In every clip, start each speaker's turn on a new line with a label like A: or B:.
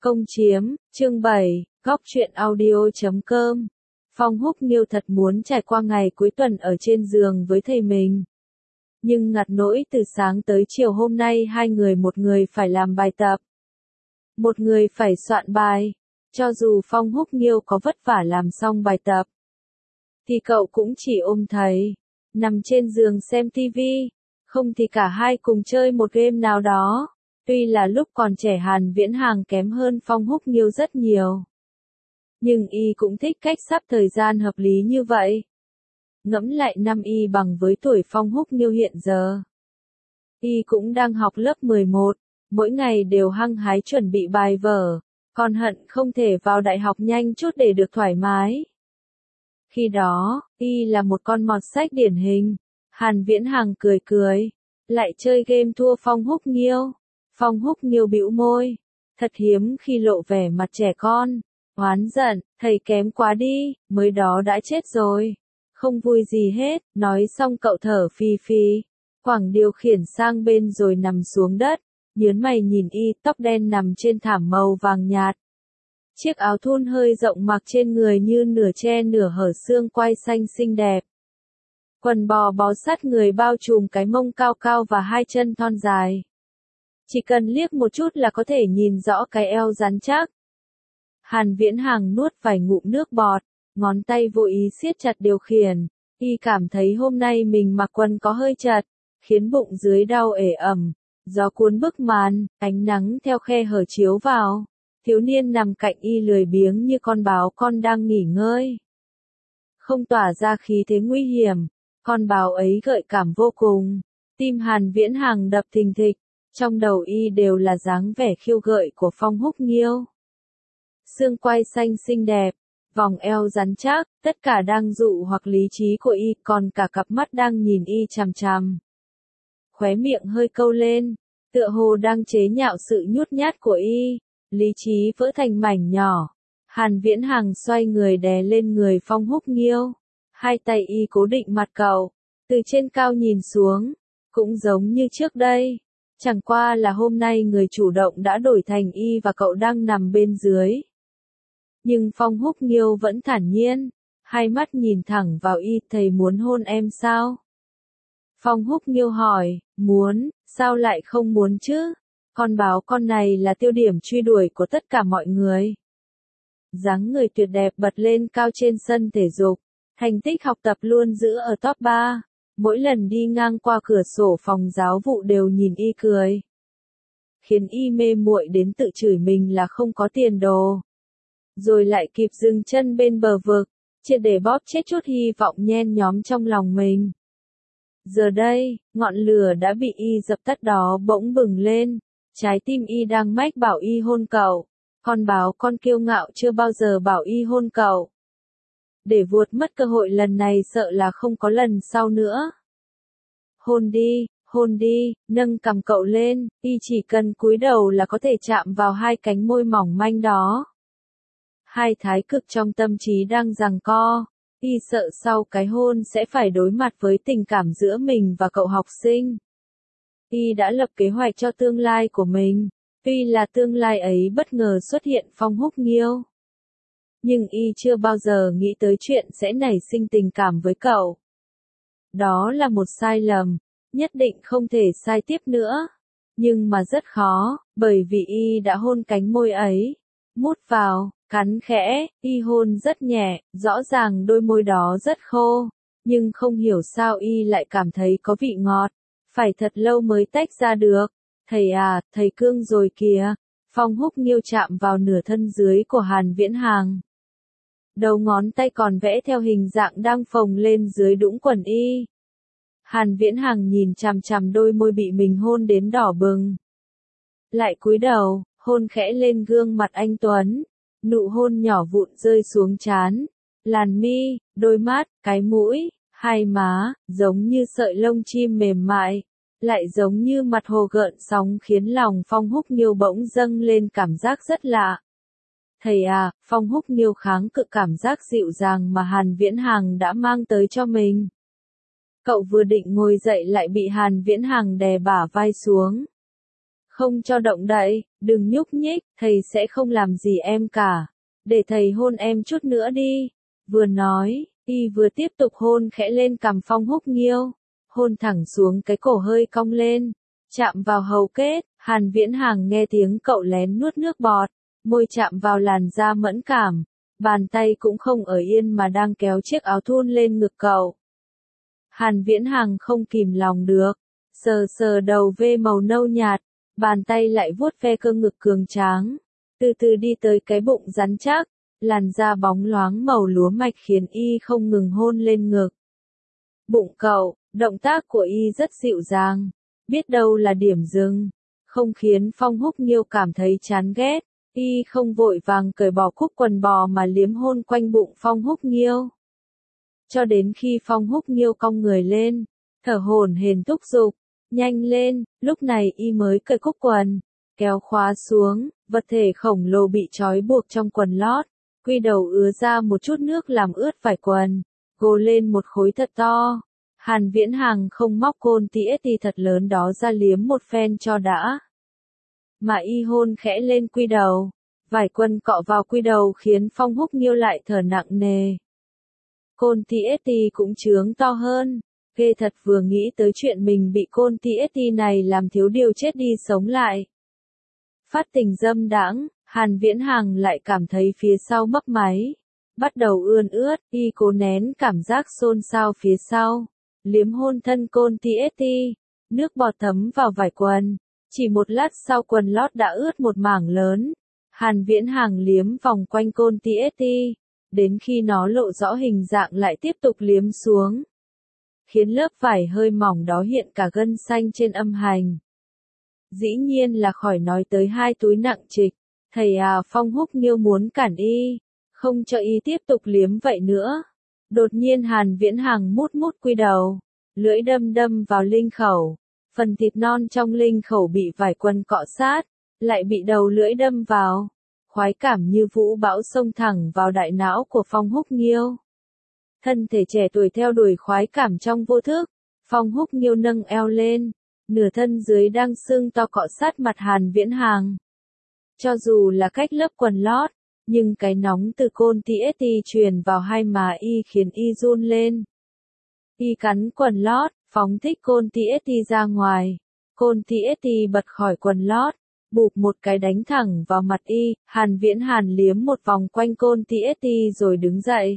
A: Công chiếm, chương 7, góc truyện audio.com. Phong Húc Nghiêu thật muốn trải qua ngày cuối tuần ở trên giường với thầy mình. Nhưng ngặt nỗi từ sáng tới chiều hôm nay hai người, một người phải làm bài tập, một người phải soạn bài. Cho dù Phong Húc Nghiêu có vất vả làm xong bài tập, thì cậu cũng chỉ ôm thầy, nằm trên giường xem tivi, không thì cả hai cùng chơi một game nào đó. Tuy là lúc còn trẻ Hàn Viễn Hàng kém hơn Phong Húc Nghiêu rất nhiều, nhưng y cũng thích cách sắp thời gian hợp lý như vậy. Ngẫm lại năm y bằng với tuổi Phong Húc Nghiêu hiện giờ. Y cũng đang học lớp 11, mỗi ngày đều hăng hái chuẩn bị bài vở, còn hận không thể vào đại học nhanh chút để được thoải mái. Khi đó, y là một con mọt sách điển hình. Hàn Viễn Hàng cười cười, lại chơi game thua Phong Húc Nghiêu. Phong Húc Nghiêu bĩu môi, thật hiếm khi lộ vẻ mặt trẻ con, oán giận, thầy kém quá đi, mới đó đã chết rồi. Không vui gì hết, nói xong cậu thở phì phì, quẳng điều khiển sang bên rồi nằm xuống đất, nhớn mày nhìn y, tóc đen nằm trên thảm màu vàng nhạt. Chiếc áo thun hơi rộng mặc trên người như nửa che nửa hở xương quai xanh xinh đẹp. Quần bò bó sát người bao trùm cái mông cao cao và hai chân thon dài. Chỉ cần liếc một chút là có thể nhìn rõ cái eo rắn chắc. Hàn Viễn Hàng nuốt vài ngụm nước bọt, ngón tay vô ý siết chặt điều khiển. Y cảm thấy hôm nay mình mặc quần có hơi chật, khiến bụng dưới đau ể ẩm. Gió cuốn bức màn, ánh nắng theo khe hở chiếu vào. Thiếu niên nằm cạnh y lười biếng như con báo con đang nghỉ ngơi. Không tỏa ra khí thế nguy hiểm, con báo ấy gợi cảm vô cùng. Tim Hàn Viễn Hàng đập thình thịch. Trong đầu y đều là dáng vẻ khiêu gợi của Phong Húc Nghiêu. Xương quai xanh xinh đẹp, vòng eo rắn chắc, tất cả đang dụ hoặc lý trí của y, còn cả cặp mắt đang nhìn y chằm chằm. Khóe miệng hơi câu lên, tựa hồ đang chế nhạo sự nhút nhát của y, lý trí vỡ thành mảnh nhỏ. Hàn Viễn Hàng xoay người đè lên người Phong Húc Nghiêu, hai tay y cố định mặt cậu, từ trên cao nhìn xuống, cũng giống như trước đây. Chẳng qua là hôm nay người chủ động đã đổi thành y và cậu đang nằm bên dưới. Nhưng Phong Húc Nghiêu vẫn thản nhiên, hai mắt nhìn thẳng vào y, thầy muốn hôn em sao? Phong Húc Nghiêu hỏi, muốn, sao lại không muốn chứ? Con báo con này là tiêu điểm truy đuổi của tất cả mọi người. Dáng người tuyệt đẹp bật lên cao trên sân thể dục, thành tích học tập luôn giữ ở top 3. Mỗi lần đi ngang qua cửa sổ phòng giáo vụ đều nhìn y cười, khiến y mê muội đến tự chửi mình là không có tiền đồ. Rồi lại kịp dừng chân bên bờ vực, triệt để bóp chết chút hy vọng nhen nhóm trong lòng mình. Giờ đây, ngọn lửa đã bị y dập tắt đó bỗng bừng lên, trái tim y đang mách bảo y hôn cậu. Con báo con kiêu ngạo chưa bao giờ bảo y hôn cậu. Để vuột mất cơ hội lần này sợ là không có lần sau nữa. Hôn đi, nâng cằm cậu lên, y chỉ cần cúi đầu là có thể chạm vào hai cánh môi mỏng manh đó. Hai thái cực trong tâm trí đang giằng co, y sợ sau cái hôn sẽ phải đối mặt với tình cảm giữa mình và cậu học sinh. Y đã lập kế hoạch cho tương lai của mình, tuy là tương lai ấy bất ngờ xuất hiện Phong Húc Nghiêu. Nhưng y chưa bao giờ nghĩ tới chuyện sẽ nảy sinh tình cảm với cậu. Đó là một sai lầm, nhất định không thể sai tiếp nữa. Nhưng mà rất khó, bởi vì y đã hôn cánh môi ấy. Mút vào, cắn khẽ, y hôn rất nhẹ, rõ ràng đôi môi đó rất khô. Nhưng không hiểu sao y lại cảm thấy có vị ngọt. Phải thật lâu mới tách ra được. Thầy à, thầy cương rồi kìa. Phong Húc Nghiêu chạm vào nửa thân dưới của Hàn Viễn Hàng. Đầu ngón tay còn vẽ theo hình dạng đang phồng lên dưới đũng quần y. Hàn Viễn Hàng nhìn chằm chằm đôi môi bị mình hôn đến đỏ bừng. Lại cúi đầu, hôn khẽ lên gương mặt anh tuấn. Nụ hôn nhỏ vụn rơi xuống trán, làn mi, đôi mắt, cái mũi, hai má, giống như sợi lông chim mềm mại, lại giống như mặt hồ gợn sóng, khiến lòng Phong Húc Nghiêu bỗng dâng lên cảm giác rất lạ. Thầy à, Phong Húc Nghiêu kháng cự cảm giác dịu dàng mà Hàn Viễn Hàng đã mang tới cho mình. Cậu vừa định ngồi dậy lại bị Hàn Viễn Hàng đè bả vai xuống. Không cho động đậy, đừng nhúc nhích, thầy sẽ không làm gì em cả. Để thầy hôn em chút nữa đi. Vừa nói, y vừa tiếp tục hôn khẽ lên cằm Phong Húc Nghiêu. Hôn thẳng xuống cái cổ hơi cong lên. Chạm vào hầu kết, Hàn Viễn Hàng nghe tiếng cậu lén nuốt nước bọt. Môi chạm vào làn da mẫn cảm. Bàn tay cũng không ở yên mà đang kéo chiếc áo thun lên ngực cậu. Hàn Viễn Hàng không kìm lòng được. Sờ sờ đầu vê màu nâu nhạt. Bàn tay lại vuốt ve cơ ngực cường tráng. Từ từ đi tới cái bụng rắn chắc. Làn da bóng loáng màu lúa mạch khiến y không ngừng hôn lên ngực. Bụng cậu, động tác của y rất dịu dàng. Biết đâu là điểm dừng. Không khiến Phong Húc Nghiêu cảm thấy chán ghét. Y không vội vàng cởi bỏ cúc quần bò mà liếm hôn quanh bụng Phong Húc Nghiêu. Cho đến khi Phong Húc Nghiêu cong người lên, thở hổn hển thúc giục, nhanh lên, lúc này y mới cởi cúc quần, kéo khóa xuống, vật thể khổng lồ bị trói buộc trong quần lót, quy đầu ứa ra một chút nước làm ướt vải quần, gồ lên một khối thật to. Hàn Viễn Hàng không móc côn TST thật lớn đó ra liếm một phen cho đã. Mà y hôn khẽ lên quy đầu, vải quần cọ vào quy đầu khiến Phong Húc Nghiêu lại thở nặng nề. Côn TST cũng trướng to hơn, ghê thật vừa nghĩ tới chuyện mình bị côn TST này làm thiếu điều chết đi sống lại. Phát tình dâm đãng, Hàn Viễn Hàng lại cảm thấy phía sau mấp máy, bắt đầu ươn ướt, y cố nén cảm giác xôn xao phía sau, liếm hôn thân côn TST, nước bọt thấm vào vải quần, chỉ một lát sau quần lót đã ướt một mảng lớn. Hàn Viễn Hàng liếm vòng quanh côn TST, đến khi nó lộ rõ hình dạng lại tiếp tục liếm xuống, khiến lớp vải hơi mỏng đó hiện cả gân xanh trên âm hành. Dĩ nhiên là khỏi nói tới hai túi nặng trịch, thầy Phong Húc Nghiêu muốn cản y, không cho y tiếp tục liếm vậy nữa. Đột nhiên Hàn Viễn Hàng mút mút quy đầu, lưỡi đâm đâm vào linh khẩu, phần thịt non trong linh khẩu bị vải quần cọ sát, lại bị đầu lưỡi đâm vào. Khoái cảm như vũ bão xông thẳng vào đại não của Phong Húc Nghiêu. Thân thể trẻ tuổi theo đuổi khoái cảm trong vô thức, Phong Húc Nghiêu nâng eo lên, nửa thân dưới đang sưng to cọ sát mặt Hàn Viễn Hàng. Cho dù là cách lớp quần lót, nhưng cái nóng từ côn TST truyền vào hai má y khiến y run lên. Y cắn quần lót, phóng thích côn TST ra ngoài. Côn TST bật khỏi quần lót, bụp một cái đánh thẳng vào mặt y. Hàn Viễn Hàn liếm một vòng quanh côn TST rồi đứng dậy.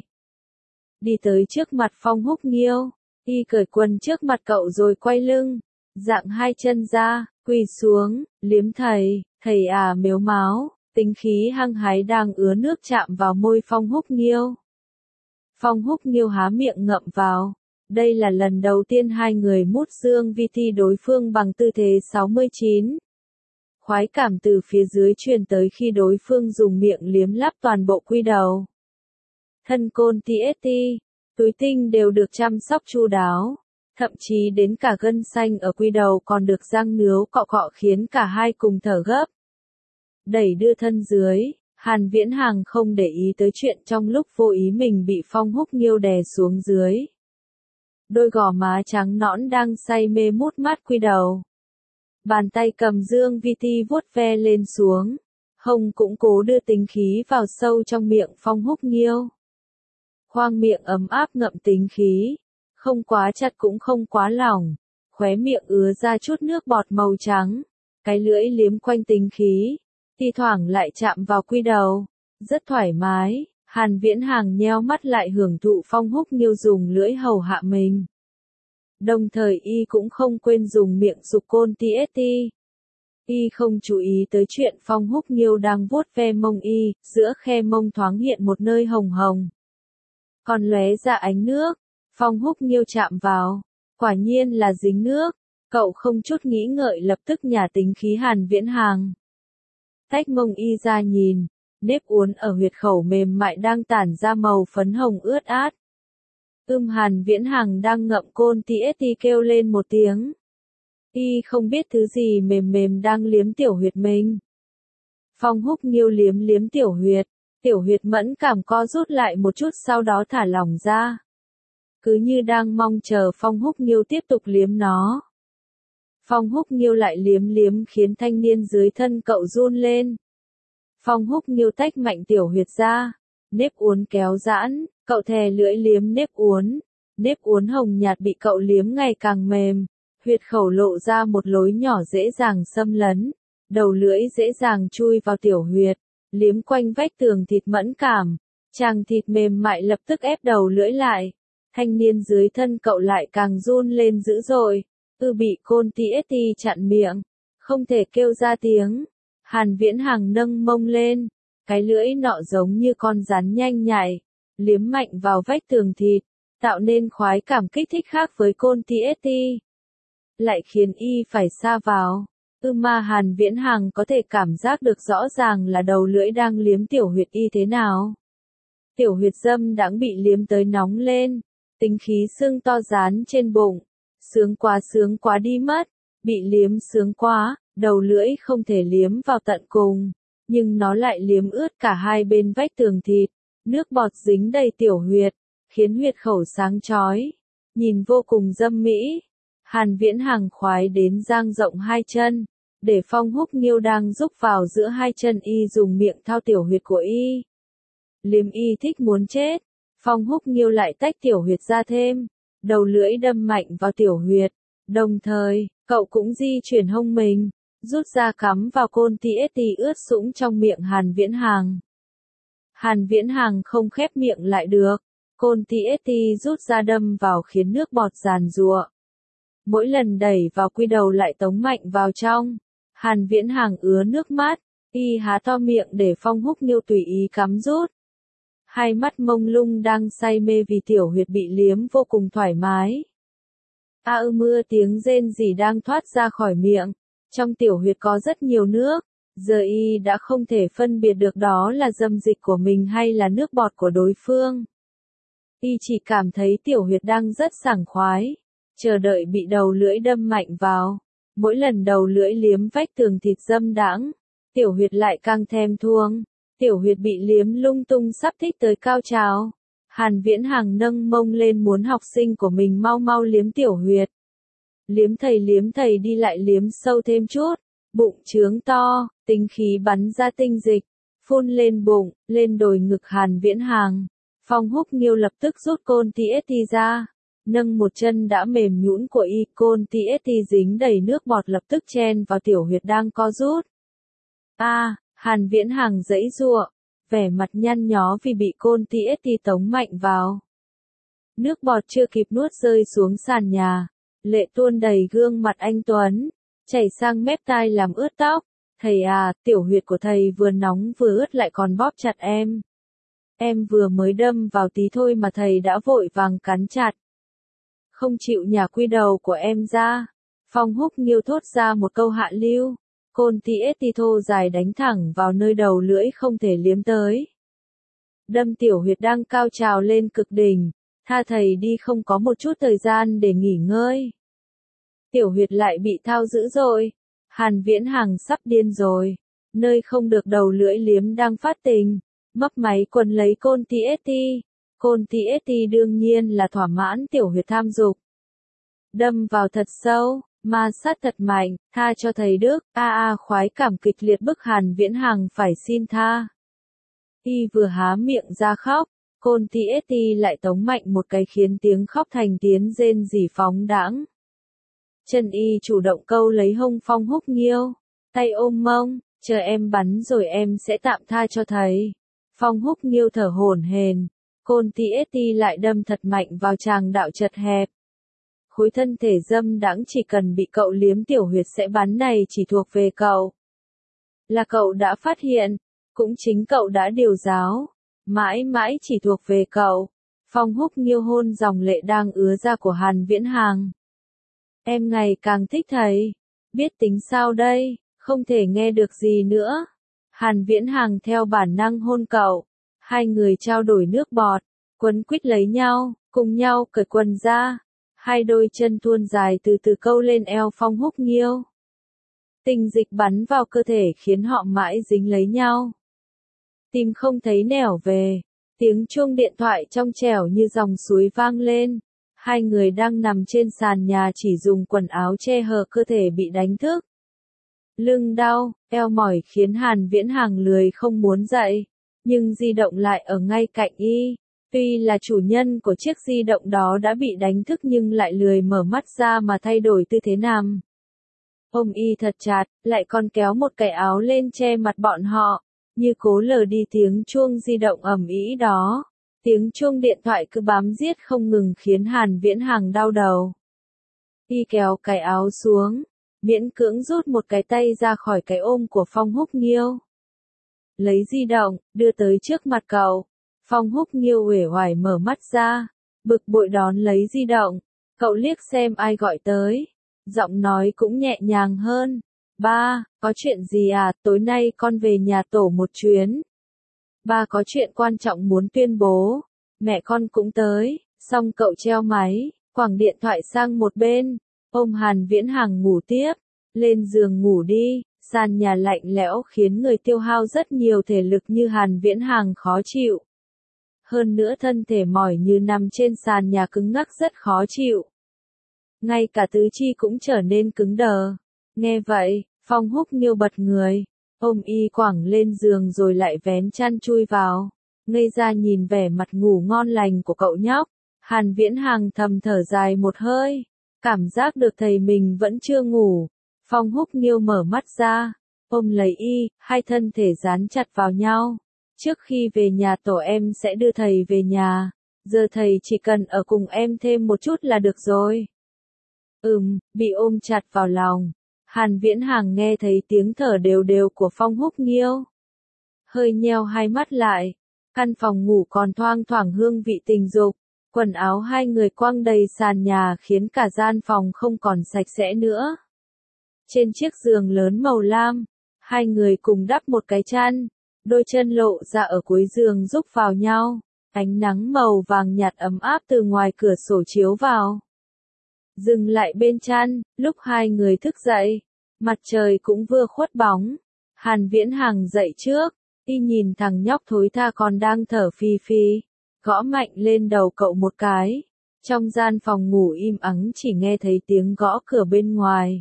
A: Đi tới trước mặt Phong Húc Nghiêu, y cởi quần trước mặt cậu rồi quay lưng, dạng hai chân ra, quỳ xuống, liếm thầy mếu máo, tính khí hăng hái đang ứa nước chạm vào môi Phong Húc Nghiêu. Phong Húc Nghiêu há miệng ngậm vào. Đây là lần đầu tiên hai người mút dương vi thi đối phương bằng tư thế 69. Khoái cảm từ phía dưới truyền tới khi đối phương dùng miệng liếm láp toàn bộ quy đầu. Thân côn TST, túi tinh đều được chăm sóc chu đáo, thậm chí đến cả gân xanh ở quy đầu còn được răng nướu cọ cọ khiến cả hai cùng thở gấp. Đẩy đưa thân dưới, Hàn Viễn Hàng không để ý tới chuyện trong lúc vô ý mình bị Phong Húc Nghiêu đè xuống dưới. Đôi gò má trắng nõn đang say mê mút mát quy đầu. Bàn tay cầm dương vi ti vuốt ve lên xuống, hông cũng cố đưa tính khí vào sâu trong miệng Phong Húc Nghiêu. Khoang miệng ấm áp ngậm tính khí, không quá chặt cũng không quá lỏng, khóe miệng ứa ra chút nước bọt màu trắng, cái lưỡi liếm quanh tính khí, thi thoảng lại chạm vào quy đầu, rất thoải mái. Hàn Viễn Hàng nheo mắt lại hưởng thụ Phong Húc Nghiêu dùng lưỡi hầu hạ mình. Đồng thời y cũng không quên dùng miệng giục côn TST. Y không chú ý tới chuyện Phong Húc Nghiêu đang vuốt ve mông y, giữa khe mông thoáng hiện một nơi hồng hồng. Còn lóe ra ánh nước, Phong Húc Nghiêu chạm vào, quả nhiên là dính nước, cậu không chút nghĩ ngợi lập tức nhả tính khí Hàn Viễn Hàng. Tách mông y ra nhìn, nếp uốn ở huyệt khẩu mềm mại đang tản ra màu phấn hồng ướt át. Hàn Viễn Hàng đang ngậm côn TST kêu lên một tiếng. Y không biết thứ gì mềm mềm đang liếm tiểu huyệt mình. Phong Húc Nghiêu liếm liếm tiểu huyệt mẫn cảm co rút lại một chút sau đó thả lỏng ra. Cứ như đang mong chờ Phong Húc Nghiêu tiếp tục liếm nó. Phong Húc Nghiêu lại liếm liếm khiến thanh niên dưới thân cậu run lên. Phong Húc Nghiêu tách mạnh tiểu huyệt ra, nếp uốn kéo giãn, cậu thè lưỡi liếm nếp uốn hồng nhạt bị cậu liếm ngày càng mềm, huyệt khẩu lộ ra một lối nhỏ dễ dàng xâm lấn, đầu lưỡi dễ dàng chui vào tiểu huyệt, liếm quanh vách tường thịt mẫn cảm, chàng thịt mềm mại lập tức ép đầu lưỡi lại, thanh niên dưới thân cậu lại càng run lên dữ dội, bị Côn Tieti chặn miệng, không thể kêu ra tiếng. Hàn Viễn Hằng nâng mông lên, cái lưỡi nọ giống như con rắn nhanh nhạy, liếm mạnh vào vách tường thịt, tạo nên khoái cảm kích thích khác với Côn Tieti. Lại khiến y phải sa vào. Mà Hàn Viễn Hằng có thể cảm giác được rõ ràng là đầu lưỡi đang liếm tiểu huyệt y thế nào. Tiểu huyệt dâm đãng bị liếm tới nóng lên, tính khí sưng to dán trên bụng, sướng quá đi mất, bị liếm sướng quá, đầu lưỡi không thể liếm vào tận cùng, nhưng nó lại liếm ướt cả hai bên vách tường thịt, nước bọt dính đầy tiểu huyệt, khiến huyệt khẩu sáng chói, nhìn vô cùng dâm mỹ. Hàn Viễn Hằng khoái đến dang rộng hai chân, để Phong Húc Nghiêu đang rúc vào giữa hai chân y dùng miệng thao tiểu huyệt của y. Liếm y thích muốn chết, Phong Húc Nghiêu lại tách tiểu huyệt ra thêm, đầu lưỡi đâm mạnh vào tiểu huyệt, đồng thời, cậu cũng di chuyển hông mình, rút ra cắm vào Côn Tieti ướt sũng trong miệng Hàn Viễn Hằng. Hàn Viễn Hằng không khép miệng lại được, Côn Tieti rút ra đâm vào khiến nước bọt giàn giụa. Mỗi lần đẩy vào quy đầu lại tống mạnh vào trong, Hàn Viễn Hằng ứa nước mắt, y há to miệng để Phong Húc Nghiêu tùy ý cắm rút. Hai mắt mông lung đang say mê vì tiểu huyệt bị liếm vô cùng thoải mái. Mưa tiếng rên rỉ đang thoát ra khỏi miệng, trong tiểu huyệt có rất nhiều nước, giờ y đã không thể phân biệt được đó là dâm dịch của mình hay là nước bọt của đối phương. Y chỉ cảm thấy tiểu huyệt đang rất sảng khoái, chờ đợi bị đầu lưỡi đâm mạnh vào. Mỗi lần đầu lưỡi liếm vách tường thịt dâm đãng, tiểu huyệt lại càng thèm thuồng. Tiểu huyệt bị liếm lung tung sắp thích tới cao trào. Hàn Viễn Hằng nâng mông lên muốn học sinh của mình mau mau liếm tiểu huyệt. Liếm thầy đi lại liếm sâu thêm chút, bụng trướng to, tinh khí bắn ra tinh dịch, phun lên bụng, lên đồi ngực Hàn Viễn Hằng. Phong Húc Nghiêu lập tức rút Côn Tieti ra, nâng một chân đã mềm nhũn của y, Côn Tieti dính đầy nước bọt lập tức chen vào tiểu huyệt đang co rút. Hàn Viễn Hằng giãy giụa, vẻ mặt nhăn nhó vì bị Côn Tieti tống mạnh vào. Nước bọt chưa kịp nuốt rơi xuống sàn nhà, lệ tuôn đầy gương mặt anh Tuấn, chảy sang mép tai làm ướt tóc. Thầy tiểu huyệt của thầy vừa nóng vừa ướt lại còn bóp chặt em. Em vừa mới đâm vào tí thôi mà thầy đã vội vàng cắn chặt. Không chịu nhả quy đầu của em ra. Phong Húc Nghiêu thốt ra một câu hạ lưu. Côn Tieti thô dài đánh thẳng vào nơi đầu lưỡi không thể liếm tới. Đâm tiểu huyệt đang cao trào lên cực đỉnh, tha thầy đi, không có một chút thời gian để nghỉ ngơi. Tiểu huyệt lại bị thao dữ dội. Hàn Viễn Hằng sắp điên rồi. Nơi không được đầu lưỡi liếm đang phát tình, mấp máy quần lấy Côn Tieti. Côn Tieti đương nhiên là thỏa mãn tiểu huyệt tham dục. Đâm vào thật sâu, ma sát thật mạnh, tha cho thầy Đức. Khoái cảm kịch liệt bức Hàn Viễn Hằng phải xin tha. Y vừa há miệng ra khóc, Côn Tieti lại tống mạnh một cái khiến tiếng khóc thành tiếng rên rỉ phóng đãng. Chân y chủ động câu lấy hông Phong Húc Nghiêu, tay ôm mông, chờ em bắn rồi em sẽ tạm tha cho thầy. Phong Húc Nghiêu thở hổn hển, Côn Tieti lại đâm thật mạnh vào tràng đạo chật hẹp. Khối thân thể dâm đãng chỉ cần bị cậu liếm tiểu huyệt sẽ bắn này chỉ thuộc về cậu. Là cậu đã phát hiện, cũng chính cậu đã điều giáo, mãi mãi chỉ thuộc về cậu. Phong Húc Nghiêu hôn dòng lệ đang ứa ra của Hàn Viễn Hằng. Em ngày càng thích thầy, biết tính sao đây, không thể nghe được gì nữa. Hàn Viễn Hằng theo bản năng hôn cậu, hai người trao đổi nước bọt, quấn quýt lấy nhau, cùng nhau cởi quần ra. Hai đôi chân thuôn dài từ từ câu lên eo Phong Húc Nghiêu. Tình dịch bắn vào cơ thể khiến họ mãi dính lấy nhau. Tìm không thấy nẻo về, tiếng chuông điện thoại trong trẻo như dòng suối vang lên. Hai người đang nằm trên sàn nhà chỉ dùng quần áo che hở cơ thể bị đánh thức. Lưng đau, eo mỏi khiến Hàn Viễn Hàng lười không muốn dậy, nhưng di động lại ở ngay cạnh y. Tuy là chủ nhân của chiếc di động đó đã bị đánh thức nhưng lại lười mở mắt ra mà thay đổi tư thế nằm. Ôm y thật chặt, lại còn kéo một cái áo lên che mặt bọn họ, như cố lờ đi tiếng chuông di động ầm ĩ đó. Tiếng chuông điện thoại cứ bám giết không ngừng khiến Hàn Viễn Hàng đau đầu. Y kéo cái áo xuống, miễn cưỡng rút một cái tay ra khỏi cái ôm của Phong Húc Nghiêu. Lấy di động, đưa tới trước mặt cậu. Phong Húc Nghiêu uể oải mở mắt ra, bực bội đón lấy di động. Cậu liếc xem ai gọi tới. Giọng nói cũng nhẹ nhàng hơn. Ba, có chuyện gì à, tối nay con về nhà tổ một chuyến. Ba có chuyện quan trọng muốn tuyên bố. Mẹ con cũng tới. Xong cậu treo máy, quẳng điện thoại sang một bên. Ôm Hàn Viễn Hàng ngủ tiếp. Lên giường ngủ đi. Sàn nhà lạnh lẽo khiến người tiêu hao rất nhiều thể lực như Hàn Viễn Hàng khó chịu. Hơn nữa thân thể mỏi như nằm trên sàn nhà cứng ngắc rất khó chịu. Ngay cả tứ chi cũng trở nên cứng đờ. Nghe vậy, Phong Húc Nghiêu bật người, ôm y quẳng lên giường rồi lại vén chăn chui vào. Ngây ra nhìn vẻ mặt ngủ ngon lành của cậu nhóc, Hàn Viễn Hàng thầm thở dài một hơi, cảm giác được thầy mình vẫn chưa ngủ. Phong Húc Nghiêu mở mắt ra, ôm lấy y, hai thân thể dán chặt vào nhau. Trước khi về nhà tổ em sẽ đưa thầy về nhà, giờ thầy chỉ cần ở cùng em thêm một chút là được rồi. Bị ôm chặt vào lòng. Hàn Viễn Hàng nghe thấy tiếng thở đều đều của Phong Húc Nghiêu. Hơi nheo hai mắt lại. Căn phòng ngủ còn thoang thoảng hương vị tình dục. Quần áo hai người quăng đầy sàn nhà khiến cả gian phòng không còn sạch sẽ nữa. Trên chiếc giường lớn màu lam, hai người cùng đắp một cái chăn. Đôi chân lộ ra ở cuối giường rúc vào nhau. Ánh nắng màu vàng nhạt ấm áp từ ngoài cửa sổ chiếu vào. Dừng lại bên chăn, lúc hai người thức dậy, mặt trời cũng vừa khuất bóng. Hàn Viễn Hàng dậy trước, y nhìn thằng nhóc thối tha còn đang thở phì phì, gõ mạnh lên đầu cậu một cái. Trong gian phòng ngủ im ắng chỉ nghe thấy tiếng gõ cửa bên ngoài.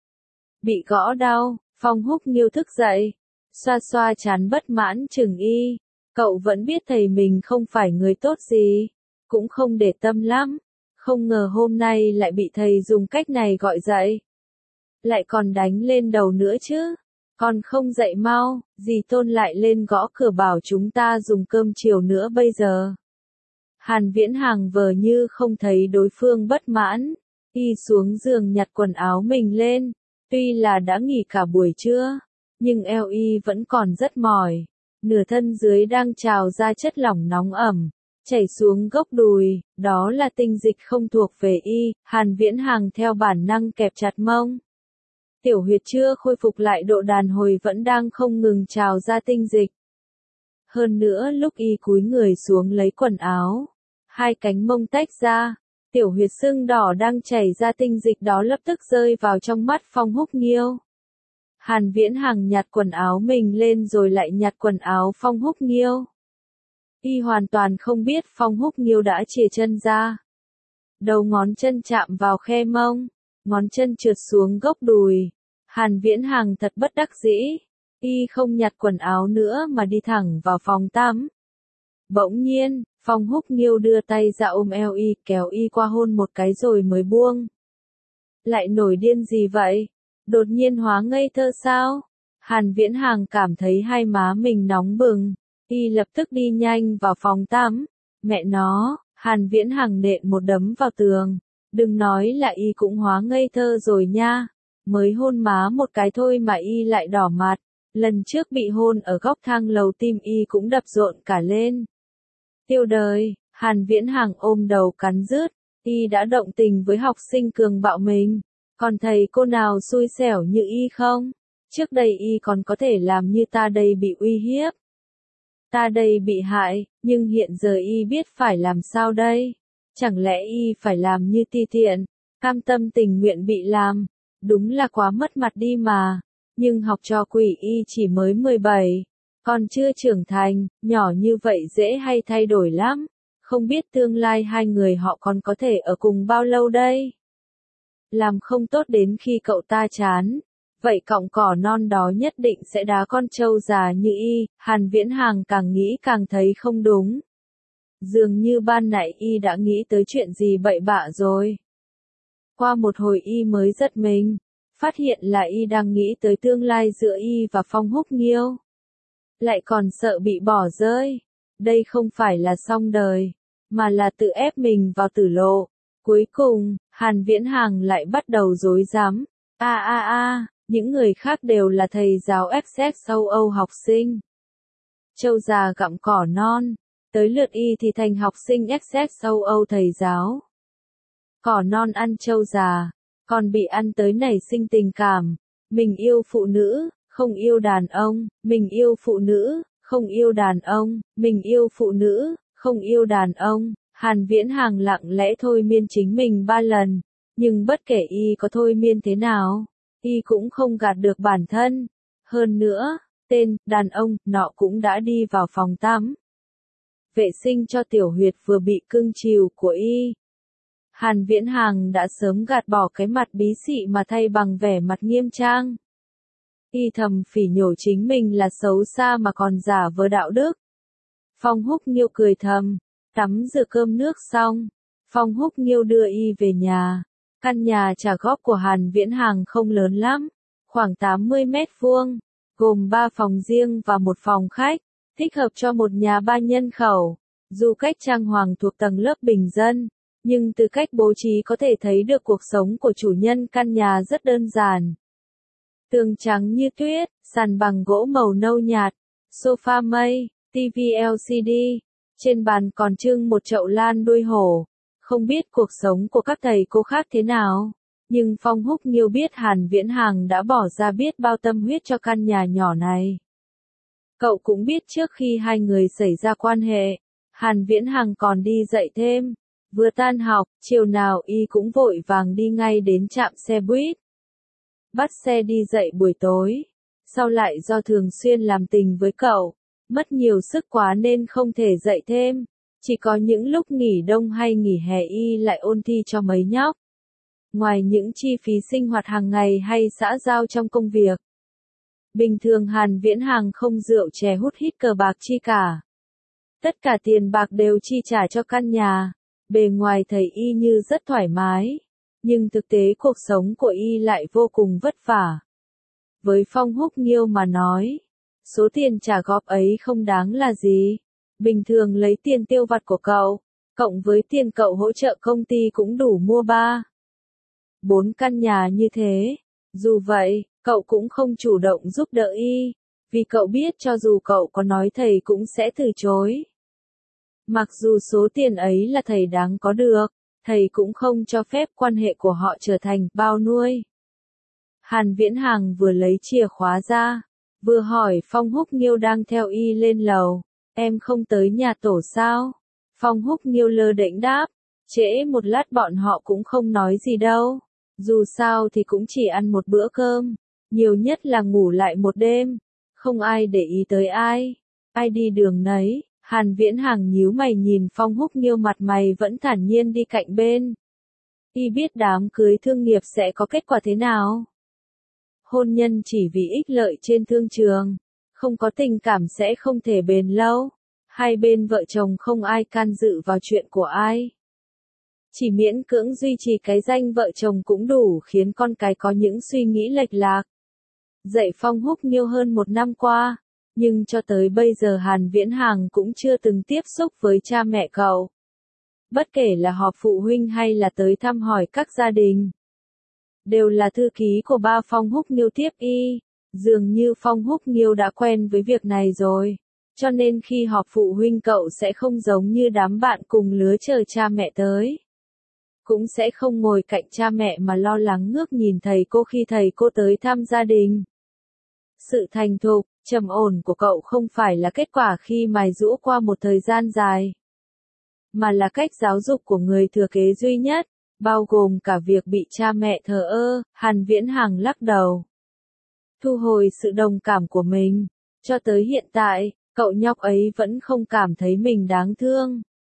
A: Bị gõ đau, Phong Húc Nghiêu thức dậy, xoa xoa trán bất mãn chừng y. Cậu vẫn biết thầy mình không phải người tốt gì, cũng không để tâm lắm. Không ngờ hôm nay lại bị thầy dùng cách này gọi dậy. Lại còn đánh lên đầu nữa chứ. Còn không dậy mau, dì Tôn lại lên gõ cửa bảo chúng ta dùng cơm chiều nữa bây giờ. Hàn Viễn Hàng vờ như không thấy đối phương bất mãn. Y xuống giường nhặt quần áo mình lên. Tuy là đã nghỉ cả buổi trưa, nhưng eo y vẫn còn rất mỏi. Nửa thân dưới đang trào ra chất lỏng nóng ẩm, chảy xuống gốc đùi, đó là tinh dịch không thuộc về y. Hàn Viễn Hàng theo bản năng kẹp chặt mông. Tiểu huyệt chưa khôi phục lại độ đàn hồi vẫn đang không ngừng trào ra tinh dịch. Hơn nữa lúc y cúi người xuống lấy quần áo, hai cánh mông tách ra, tiểu huyệt sưng đỏ đang chảy ra tinh dịch đó lập tức rơi vào trong mắt Phong Húc Nghiêu. Hàn Viễn Hàng nhặt quần áo mình lên rồi lại nhặt quần áo Phong Húc Nghiêu. Y hoàn toàn không biết Phong Húc Nghiêu đã chìa chân ra. Đầu ngón chân chạm vào khe mông, ngón chân trượt xuống gốc đùi. Hàn Viễn Hàng thật bất đắc dĩ. Y không nhặt quần áo nữa mà đi thẳng vào phòng tắm. Bỗng nhiên, Phong Húc Nghiêu đưa tay ra ôm eo y, kéo y qua hôn một cái rồi mới buông. Lại nổi điên gì vậy? Đột nhiên hóa ngây thơ sao? Hàn Viễn Hàng cảm thấy hai má mình nóng bừng. Y lập tức đi nhanh vào phòng tắm. Mẹ nó, Hàn Viễn Hàng nện một đấm vào tường. Đừng nói là y cũng hóa ngây thơ rồi nha. Mới hôn má một cái thôi mà y lại đỏ mặt. Lần trước bị hôn ở góc thang lầu tim y cũng đập rộn cả lên. Tiêu đời, Hàn Viễn Hàng ôm đầu cắn rứt. Y đã động tình với học sinh cường bạo mình. Còn thầy cô nào xui xẻo như y không? Trước đây y còn có thể làm như ta đây bị uy hiếp. Ta đây bị hại, nhưng hiện giờ y biết phải làm sao đây? Chẳng lẽ y phải làm như ti tiện, cam tâm tình nguyện bị làm? Đúng là quá mất mặt đi mà. Nhưng học trò quỷ y chỉ mới 17, còn chưa trưởng thành, nhỏ như vậy dễ hay thay đổi lắm. Không biết tương lai hai người họ còn có thể ở cùng bao lâu đây? Làm không tốt đến khi cậu ta chán, vậy cọng cỏ non đó nhất định sẽ đá con trâu già như y. Hàn Viễn Hàng càng nghĩ càng thấy không đúng. Dường như ban nãy y đã nghĩ tới chuyện gì bậy bạ rồi. Qua một hồi y mới giật mình, phát hiện là y đang nghĩ tới tương lai giữa y và Phong Húc Nghiêu. Lại còn sợ bị bỏ rơi. Đây không phải là xong đời, mà là tự ép mình vào tử lộ. Cuối cùng, Hàn Viễn Hàng lại bắt đầu rối rắm. Những người khác đều là thầy giáo FZ châu Âu học sinh. Trâu già gặm cỏ non, tới lượt y thì thành học sinh FZ châu Âu thầy giáo. Cỏ non ăn trâu già, còn bị ăn tới nảy sinh tình cảm. Mình yêu phụ nữ, không yêu đàn ông, mình yêu phụ nữ, không yêu đàn ông, mình yêu phụ nữ, không yêu đàn ông. Hàn Viễn Hàng lặng lẽ thôi miên chính mình 3 lần, nhưng bất kể y có thôi miên thế nào, y cũng không gạt được bản thân. Hơn nữa, tên đàn ông nọ cũng đã đi vào phòng tắm vệ sinh cho tiểu huyệt vừa bị cưng chiều của y. Hàn Viễn Hàng đã sớm gạt bỏ cái mặt bí xị mà thay bằng vẻ mặt nghiêm trang. Y thầm phỉ nhổ chính mình là xấu xa mà còn giả vờ đạo đức. Phong Húc Nghiêu cười thầm, tắm rửa cơm nước xong, Phong Húc Nghiêu đưa y về nhà. Căn nhà trả góp của Hàn Viễn Hàng không lớn lắm, khoảng 80 mét vuông, gồm 3 phòng riêng và một phòng khách, thích hợp cho một nhà 3 nhân khẩu. Dù cách trang hoàng thuộc tầng lớp bình dân, nhưng từ cách bố trí có thể thấy được cuộc sống của chủ nhân căn nhà rất đơn giản. Tường trắng như tuyết, sàn bằng gỗ màu nâu nhạt, sofa mây, TV LCD, trên bàn còn trưng một chậu lan đuôi hổ. Không biết cuộc sống của các thầy cô khác thế nào, nhưng Phong Húc Nghiêu biết Hàn Viễn Hàng đã bỏ ra biết bao tâm huyết cho căn nhà nhỏ này. Cậu cũng biết trước khi hai người xảy ra quan hệ, Hàn Viễn Hàng còn đi dạy thêm. Vừa tan học, chiều nào y cũng vội vàng đi ngay đến trạm xe buýt. Bắt xe đi dạy buổi tối. Sau lại do thường xuyên làm tình với cậu, mất nhiều sức quá nên không thể dạy thêm. Chỉ có những lúc nghỉ đông hay nghỉ hè y lại ôn thi cho mấy nhóc. Ngoài những chi phí sinh hoạt hàng ngày hay xã giao trong công việc, bình thường Hàn Viễn Hàng không rượu chè hút hít cờ bạc chi cả. Tất cả tiền bạc đều chi trả cho căn nhà. Bề ngoài thấy y như rất thoải mái, nhưng thực tế cuộc sống của y lại vô cùng vất vả. Với Phong Húc Nghiêu mà nói, số tiền trả góp ấy không đáng là gì. Bình thường lấy tiền tiêu vặt của cậu, cộng với tiền cậu hỗ trợ công ty cũng đủ mua 4 căn nhà như thế. Dù vậy, cậu cũng không chủ động giúp đỡ y, vì cậu biết cho dù cậu có nói thầy cũng sẽ từ chối. Mặc dù số tiền ấy là thầy đáng có được, thầy cũng không cho phép quan hệ của họ trở thành bao nuôi. Hàn Viễn Hàng vừa lấy chìa khóa ra, vừa hỏi Phong Húc Nghiêu đang theo y lên lầu, em không tới nhà tổ sao? Phong Húc Nghiêu lơ đễnh đáp, trễ một lát bọn họ cũng không nói gì đâu, dù sao thì cũng chỉ ăn một bữa cơm, nhiều nhất là ngủ lại một đêm, không ai để ý tới ai đi đường nấy. Hàn Viễn Hàng nhíu mày nhìn Phong Húc Nghiêu mặt mày vẫn thản nhiên đi cạnh bên. Y biết đám cưới thương nghiệp sẽ có kết quả thế nào. Hôn nhân chỉ vì ích lợi trên thương trường, không có tình cảm sẽ không thể bền lâu. Hai bên vợ chồng không ai can dự vào chuyện của ai. Chỉ miễn cưỡng duy trì cái danh vợ chồng cũng đủ khiến con cái có những suy nghĩ lệch lạc. Dạy Phong Húc Nghiêu hơn 1 năm qua, nhưng cho tới bây giờ Hàn Viễn Hàng cũng chưa từng tiếp xúc với cha mẹ cậu. Bất kể là họp phụ huynh hay là tới thăm hỏi các gia đình, đều là thư ký của ba Phong Húc Nghiêu tiếp y. Dường như Phong Húc Nghiêu đã quen với việc này rồi, cho nên khi họp phụ huynh cậu sẽ không giống như đám bạn cùng lứa chờ cha mẹ tới. Cũng sẽ không ngồi cạnh cha mẹ mà lo lắng ngước nhìn thầy cô khi thầy cô tới thăm gia đình. Sự thành thục, trầm ổn của cậu không phải là kết quả khi mài giũa qua một thời gian dài, mà là cách giáo dục của người thừa kế duy nhất, bao gồm cả việc bị cha mẹ thờ ơ. Hàn Viễn Hàng lắc đầu, thu hồi sự đồng cảm của mình. Cho tới hiện tại, cậu nhóc ấy vẫn không cảm thấy mình đáng thương.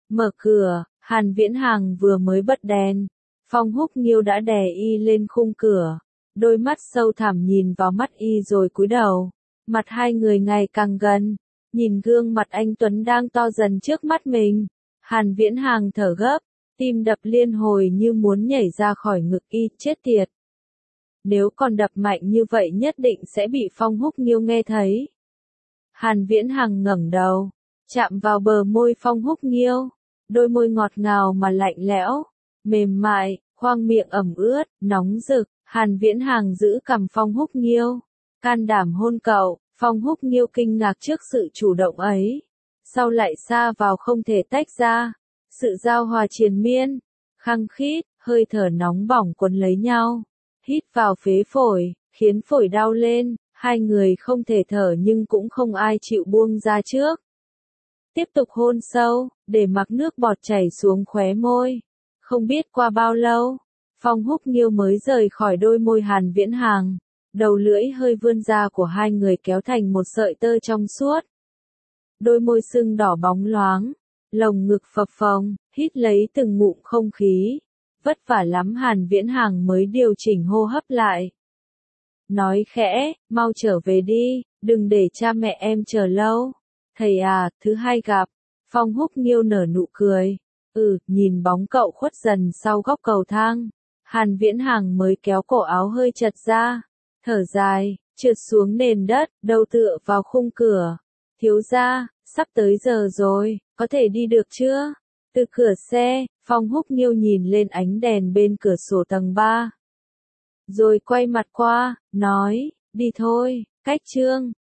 A: Mở cửa, Hàn Viễn Hàng vừa mới bật đèn, Phong Húc Nghiêu đã đè y lên khung cửa, đôi mắt sâu thẳm nhìn vào mắt y rồi cúi đầu, mặt hai người ngày càng gần, nhìn gương mặt anh Tuấn đang to dần trước mắt mình, Hàn Viễn Hàng thở gấp, tim đập liên hồi như muốn nhảy ra khỏi ngực y, chết tiệt. Nếu còn đập mạnh như vậy nhất định sẽ bị Phong Húc Nghiêu nghe thấy. Hàn Viễn Hàng ngẩng đầu, chạm vào bờ môi Phong Húc Nghiêu, đôi môi ngọt ngào mà lạnh lẽo, mềm mại, khoang miệng ẩm ướt, nóng rực, Hàn Viễn Hàng giữ cằm Phong Húc Nghiêu, can đảm hôn cậu, Phong Húc Nghiêu kinh ngạc trước sự chủ động ấy, sau lại xa vào không thể tách ra, sự giao hòa triền miên, khăng khít, hơi thở nóng bỏng quấn lấy nhau, hít vào phế phổi, khiến phổi đau lên, hai người không thể thở nhưng cũng không ai chịu buông ra trước. Tiếp tục hôn sâu, để mặc nước bọt chảy xuống khóe môi. Không biết qua bao lâu, Phong Húc Nghiêu mới rời khỏi đôi môi Hàn Viễn Hàng, đầu lưỡi hơi vươn ra của hai người kéo thành một sợi tơ trong suốt. Đôi môi sưng đỏ bóng loáng, lồng ngực phập phồng, hít lấy từng ngụm không khí. Vất vả lắm Hàn Viễn Hàng mới điều chỉnh hô hấp lại. Nói khẽ, mau trở về đi, đừng để cha mẹ em chờ lâu. Thầy à, thứ hai gặp. Phong Húc Nghiêu nở nụ cười. Nhìn bóng cậu khuất dần sau góc cầu thang. Hàn Viễn Hàng mới kéo cổ áo hơi chật ra. Thở dài, trượt xuống nền đất, đầu tựa vào khung cửa. Thiếu gia, sắp tới giờ rồi, có thể đi được chưa? Từ cửa xe, Phong Húc Nghiêu nhìn lên ánh đèn bên cửa sổ tầng 3. Rồi quay mặt qua, nói, đi thôi, cách chương.